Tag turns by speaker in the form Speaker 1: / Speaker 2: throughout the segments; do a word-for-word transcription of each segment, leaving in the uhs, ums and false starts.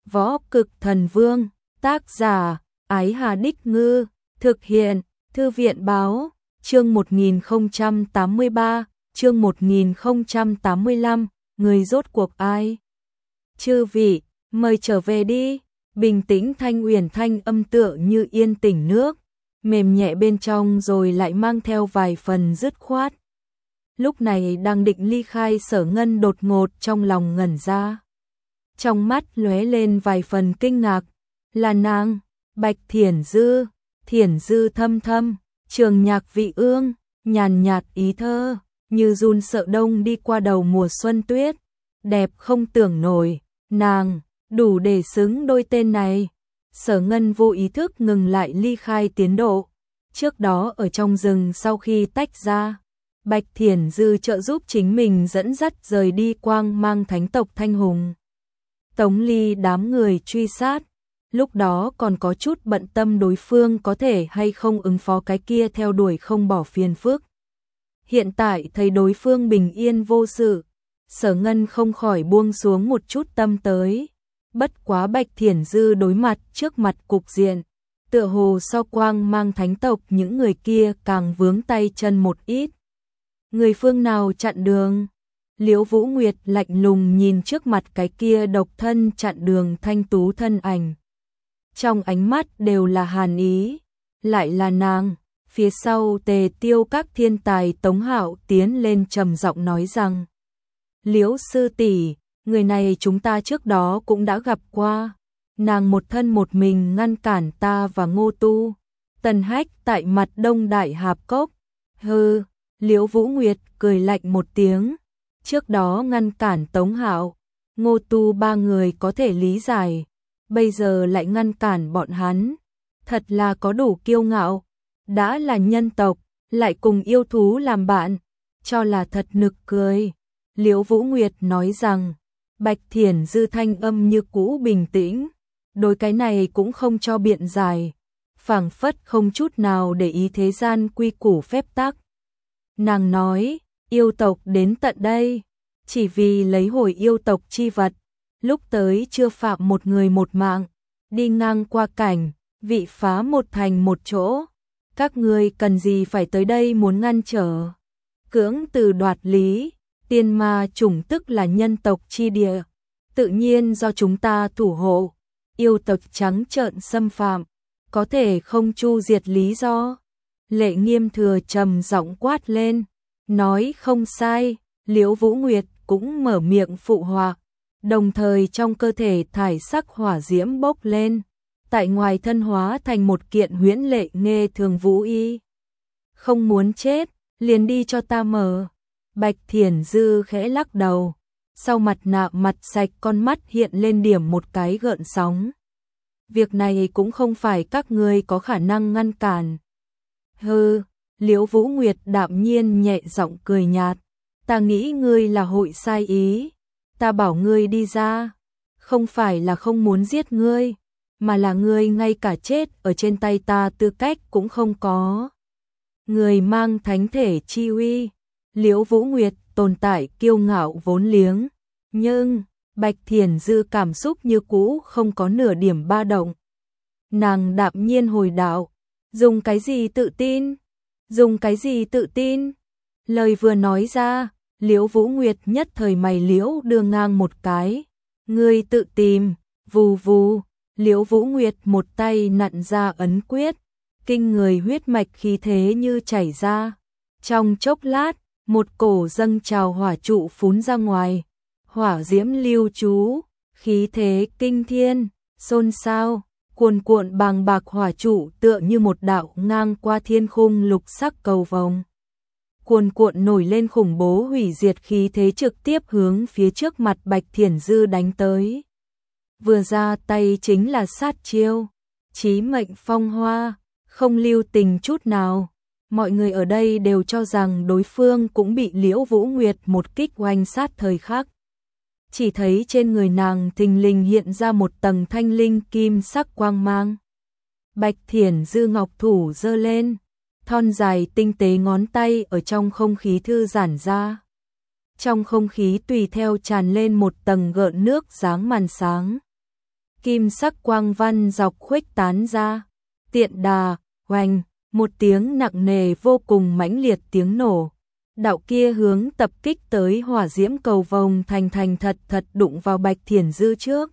Speaker 1: Võ Cực Thần Vương, tác giả, Ái Hà Đích Ngư, thực hiện, Thư viện Báo, chương một nghìn không trăm tám mươi ba, chương một nghìn không trăm tám mươi lăm, người rốt cuộc ai? Chư vị, mời trở về đi, bình tĩnh thanh uyển thanh âm tựa như yên tĩnh nước, mềm nhẹ bên trong rồi lại mang theo vài phần dứt khoát. Lúc này đang định ly khai Sở Ngân đột ngột trong lòng ngẩn ra. Trong mắt lóe lên vài phần kinh ngạc, là nàng, Bạch Thiển Dư, Thiển Dư thâm thâm, trường nhạc vị ương, nhàn nhạt ý thơ, như run sợ đông đi qua đầu mùa xuân tuyết, đẹp không tưởng nổi, nàng, đủ để xứng đôi tên này. Sở Ngân vô ý thức ngừng lại ly khai tiến độ, trước đó ở trong rừng sau khi tách ra, Bạch Thiển Dư trợ giúp chính mình dẫn dắt rời đi quang mang thánh tộc Thanh Hùng. Tống Ly đám người truy sát, lúc đó còn có chút bận tâm đối phương có thể hay không ứng phó cái kia theo đuổi không bỏ phiền phức. Hiện tại thấy đối phương bình yên vô sự, Sở Ngân không khỏi buông xuống một chút tâm tới. Bất quá Bạch Thiển Dư đối mặt trước mặt cục diện, tựa hồ so quang mang thánh tộc những người kia càng vướng tay chân một ít. Người phương nào chặn đường? Liễu Vũ Nguyệt lạnh lùng nhìn trước mặt cái kia độc thân chặn đường thanh tú thân ảnh. Trong ánh mắt đều là hàn ý, lại là nàng. Phía sau Tề Tiêu các thiên tài Tống Hạo tiến lên trầm giọng nói rằng: Liễu sư tỷ, người này chúng ta trước đó cũng đã gặp qua. Nàng một thân một mình ngăn cản ta và Ngô Tu, Tần Hách tại mặt Đông Đại Hạp Cốc. Hừ, Liễu Vũ Nguyệt cười lạnh một tiếng. Trước đó ngăn cản Tống Hạo, Ngô Tu ba người có thể lý giải, bây giờ lại ngăn cản bọn hắn, thật là có đủ kiêu ngạo. Đã là nhân tộc, lại cùng yêu thú làm bạn, cho là thật nực cười. Liễu Vũ Nguyệt nói rằng, Bạch Thiển Dư thanh âm như cũ bình tĩnh, đối cái này cũng không cho biện giải, phảng phất không chút nào để ý thế gian quy củ phép tắc. Nàng nói, yêu tộc đến tận đây, chỉ vì lấy hồi yêu tộc chi vật, lúc tới chưa phạm một người một mạng, đi ngang qua cảnh, vị phá một thành một chỗ. Các ngươi cần gì phải tới đây muốn ngăn trở? Cưỡng từ đoạt lý, tiên ma chủng tức là nhân tộc chi địa, tự nhiên do chúng ta thủ hộ, yêu tộc trắng trợn xâm phạm, có thể không chu diệt lý do. Lệ Nghiêm Thừa trầm giọng quát lên, nói không sai. Liễu Vũ Nguyệt cũng mở miệng phụ họa, đồng thời trong cơ thể thải sắc hỏa diễm bốc lên, tại ngoài thân hóa thành một kiện huyễn lệ nghê thường vũ y. Không muốn chết, liền đi cho ta mở. Bạch Thiển Dư khẽ lắc đầu, sau mặt nạ mặt sạch con mắt hiện lên điểm một cái gợn sóng. Việc này cũng không phải các ngươi có khả năng ngăn cản. Hừ, Liễu Vũ Nguyệt đạm nhiên nhẹ giọng cười nhạt, ta nghĩ ngươi là hội sai ý, ta bảo ngươi đi ra, không phải là không muốn giết ngươi, mà là ngươi ngay cả chết ở trên tay ta tư cách cũng không có. Người mang thánh thể chi uy, Liễu Vũ Nguyệt tồn tại kiêu ngạo vốn liếng, nhưng Bạch Thiển Dư cảm xúc như cũ không có nửa điểm ba động. Nàng đạm nhiên hồi đạo, dùng cái gì tự tin? Dùng cái gì tự tin? Lời vừa nói ra, Liễu Vũ Nguyệt nhất thời mày liễu đưa ngang một cái. Ngươi tự tìm, vù vù. Liễu Vũ Nguyệt một tay nặn ra ấn quyết, kinh người huyết mạch khí thế như chảy ra. Trong chốc lát, một cổ dâng trào hỏa trụ phún ra ngoài, hỏa diễm lưu trú, khí thế kinh thiên, xôn xao, cuồn cuộn bàng bạc hỏa trụ tựa như một đạo ngang qua thiên khung lục sắc cầu vồng. Cuồn cuộn nổi lên khủng bố hủy diệt khí thế trực tiếp hướng phía trước mặt Bạch Thiển Dư đánh tới. Vừa ra tay chính là sát chiêu, chí mệnh phong hoa, không lưu tình chút nào. Mọi người ở đây đều cho rằng đối phương cũng bị Liễu Vũ Nguyệt một kích oanh sát thời khắc. Chỉ thấy trên người nàng thình lình hiện ra một tầng thanh linh kim sắc quang mang. Bạch Thiển Dư ngọc thủ giơ lên, thon dài tinh tế ngón tay ở trong không khí thư giãn ra. Trong không khí tùy theo tràn lên một tầng gợn nước dáng màn sáng. kim sắc quang văn dọc khuếch tán ra. Tiện đà, oanh, một tiếng nặng nề vô cùng mãnh liệt tiếng nổ. Đạo kia hướng tập kích tới hỏa diễm cầu vồng thành thành thật thật đụng vào Bạch Thiển Dư trước.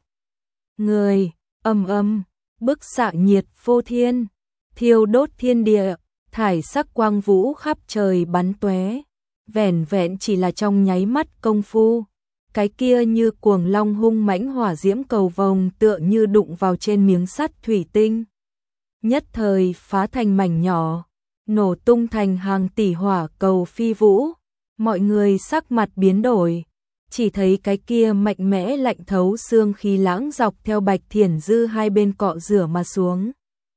Speaker 1: Người, ầm ầm, bức xạ nhiệt phô thiên, thiêu đốt thiên địa, thải sắc quang vũ khắp trời bắn tóe. Vẻn vẹn chỉ là trong nháy mắt công phu, cái kia như cuồng long hung mãnh hỏa diễm cầu vồng tựa như đụng vào trên miếng sắt thủy tinh. Nhất thời phá thành mảnh nhỏ, nổ tung thành hàng tỷ hỏa cầu phi vũ. Mọi người sắc mặt biến đổi, chỉ thấy cái kia mạnh mẽ lạnh thấu xương khí lãng dọc theo Bạch Thiển Dư hai bên cọ rửa mà xuống.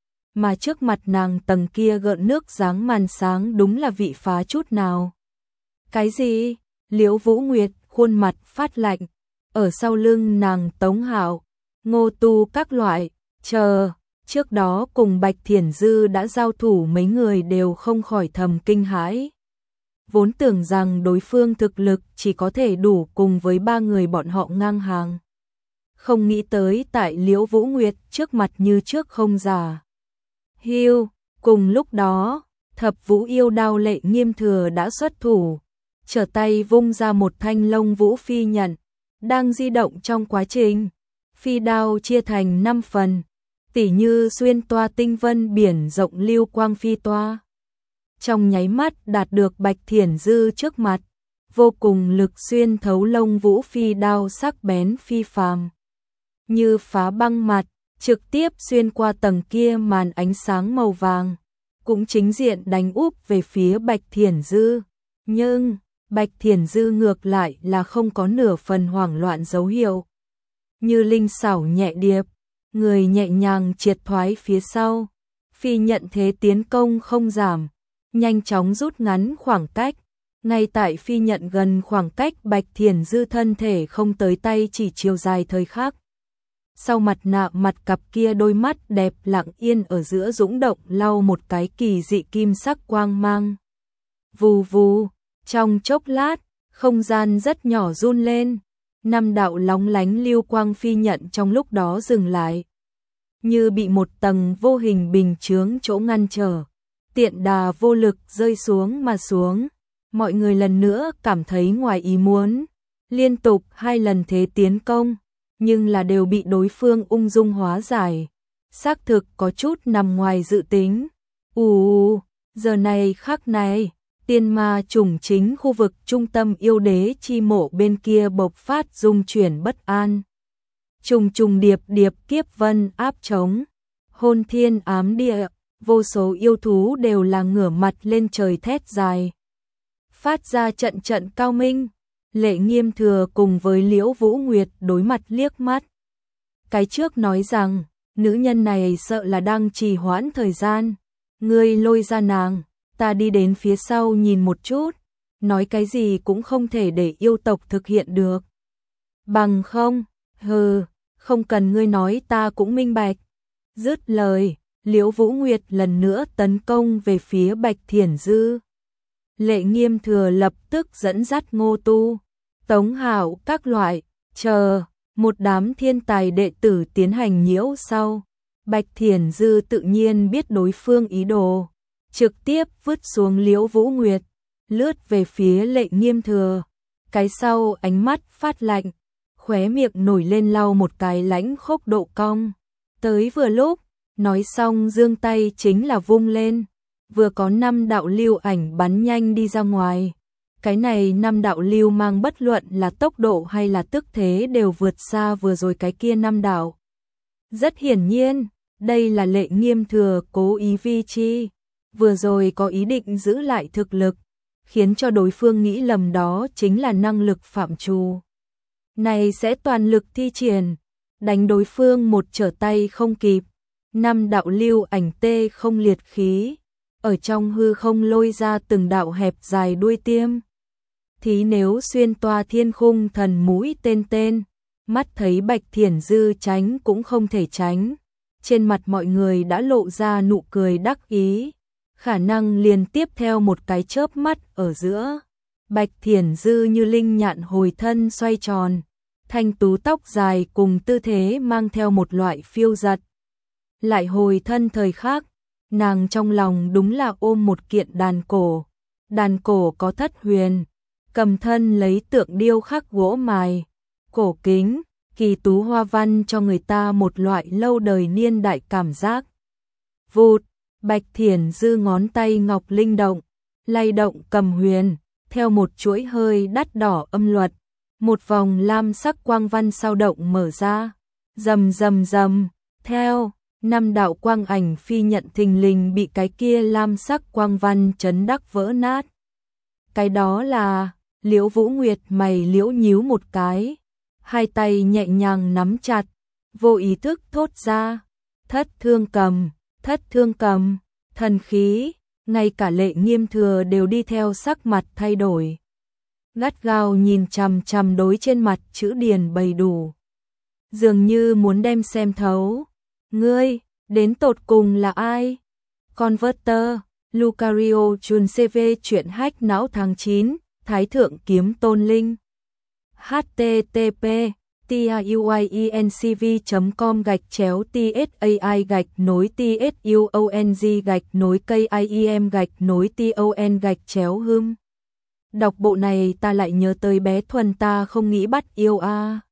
Speaker 1: Mà trước mặt nàng tầng kia gợn nước dáng màn sáng đúng là vị phá chút nào. Cái gì? Liễu Vũ Nguyệt khuôn mặt phát lạnh, ở sau lưng nàng Tống Hạo, Ngô Tu các loại, chờ, trước đó cùng Bạch Thiển Dư đã giao thủ mấy người đều không khỏi thầm kinh hãi. Vốn tưởng rằng đối phương thực lực chỉ có thể đủ cùng với ba người bọn họ ngang hàng. Không nghĩ tới tại Liễu Vũ Nguyệt trước mặt như trước không giả. Hiu, cùng lúc đó, Thập Vũ Yêu Đao Lệ Nghiêm Thừa đã xuất thủ, trở tay vung ra một thanh Lông Vũ phi nhận, đang di động trong quá trình. Phi đao chia thành năm phần, tỉ như xuyên toa tinh vân biển rộng lưu quang phi toa. Trong nháy mắt đạt được Bạch Thiển Dư trước mặt, vô cùng lực xuyên thấu Lông Vũ phi đao sắc bén phi phàm. Như phá băng mặt, trực tiếp xuyên qua tầng kia màn ánh sáng màu vàng, cũng chính diện đánh úp về phía Bạch Thiển Dư. Nhưng, Bạch Thiển Dư ngược lại là không có nửa phần hoảng loạn dấu hiệu. Như linh xảo nhẹ điệp, người nhẹ nhàng triệt thoái phía sau, phi nhận thế tiến công không giảm, nhanh chóng rút ngắn khoảng cách. Ngay tại phi nhận gần khoảng cách Bạch Thiển Dư thân thể không tới tay chỉ chiều dài thời khắc. Sau mặt nạ mặt cặp kia đôi mắt đẹp lặng yên ở giữa dũng động lau một cái kỳ dị kim sắc quang mang. Vù vù, trong chốc lát, không gian rất nhỏ run lên, năm đạo lóng lánh lưu quang phi nhận trong lúc đó dừng lại. Như bị một tầng vô hình bình chướng chỗ ngăn trở, tiện đà vô lực rơi xuống mà xuống. Mọi người lần nữa cảm thấy ngoài ý muốn, liên tục hai lần thế tiến công, nhưng là đều bị đối phương ung dung hóa giải. Xác thực có chút nằm ngoài dự tính. Ù, giờ này khắc này, tiên ma trùng chính khu vực trung tâm yêu đế chi mộ bên kia bộc phát rung chuyển bất an. Trùng trùng điệp điệp kiếp vân áp trống, hôn thiên ám địa, vô số yêu thú đều là ngửa mặt lên trời thét dài. Phát ra trận trận cao minh, Lệ Nghiêm Thừa cùng với Liễu Vũ Nguyệt đối mặt liếc mắt. Cái trước nói rằng, nữ nhân này sợ là đang trì hoãn thời gian, ngươi lôi ra nàng, ta đi đến phía sau nhìn một chút, nói cái gì cũng không thể để yêu tộc thực hiện được. Bằng không, hừ, không cần ngươi nói ta cũng minh bạch. Dứt lời, Liễu Vũ Nguyệt lần nữa tấn công về phía Bạch Thiển Dư. Lệ Nghiêm Thừa lập tức dẫn dắt Ngô Tu, Tống Hạo các loại, chờ, một đám thiên tài đệ tử tiến hành nhiễu sau. Bạch Thiển Dư tự nhiên biết đối phương ý đồ, trực tiếp vứt xuống Liễu Vũ Nguyệt, lướt về phía Lệ Nghiêm Thừa. Cái sau ánh mắt phát lạnh, khóe miệng nổi lên lau một cái lãnh khốc độ cong. Tới vừa lúc, nói xong giương tay chính là vung lên, vừa có năm đạo lưu ảnh bắn nhanh đi ra ngoài. Cái này năm đạo lưu mang bất luận là tốc độ hay là tức thế đều vượt xa vừa rồi cái kia năm đạo. Rất hiển nhiên, đây là Lệ Nghiêm Thừa cố ý vi chi, vừa rồi có ý định giữ lại thực lực, khiến cho đối phương nghĩ lầm đó chính là năng lực phạm trù. Này sẽ toàn lực thi triển, đánh đối phương một trở tay không kịp. Năm đạo lưu ảnh tê không liệt khí, ở trong hư không lôi ra từng đạo hẹp dài đuôi tiêm. Thí nếu xuyên toa thiên khung thần mũi tên tên, mắt thấy Bạch Thiển Dư tránh cũng không thể tránh. Trên mặt mọi người đã lộ ra nụ cười đắc ý, khả năng liền tiếp theo một cái chớp mắt ở giữa. Bạch Thiển Dư như linh nhạn hồi thân xoay tròn, thanh tú tóc dài cùng tư thế mang theo một loại phiêu giật. Lại hồi thân thời khác, nàng trong lòng đúng là ôm một kiện đàn cổ. Đàn cổ có thất huyền, cầm thân lấy tượng điêu khắc gỗ mài, cổ kính, kỳ tú hoa văn cho người ta một loại lâu đời niên đại cảm giác. Vụt, Bạch Thiển Dư ngón tay ngọc linh động, lay động cầm huyền, theo một chuỗi hơi đắt đỏ âm luật, một vòng lam sắc quang văn sao động mở ra, rầm rầm rầm, theo năm đạo quang ảnh phi nhận thình lình bị cái kia lam sắc quang văn chấn đắc vỡ nát. Cái đó là, Liễu Vũ Nguyệt mày liễu nhíu một cái, hai tay nhẹ nhàng nắm chặt, vô ý thức thốt ra, thất thương cầm, thất thương cầm, thần khí, ngay cả Lệ Nghiêm Thừa đều đi theo sắc mặt thay đổi. Gắt gao nhìn chằm chằm đối trên mặt chữ điền bầy đủ. Dường như muốn đem xem thấu. Ngươi, đến tột cùng là ai? Converter, Lucario Chun xê vê chuyện hack não tháng chín, Thái Thượng Kiếm Tôn Linh. H T T P tiuyencv chấm com gạch chéo tsai gạch nối tsuong gạch nối kim gạch nối ton gạch chéo hưng. Đọc bộ này ta lại nhớ tới bé Thuần ta không nghĩ bắt yêu a.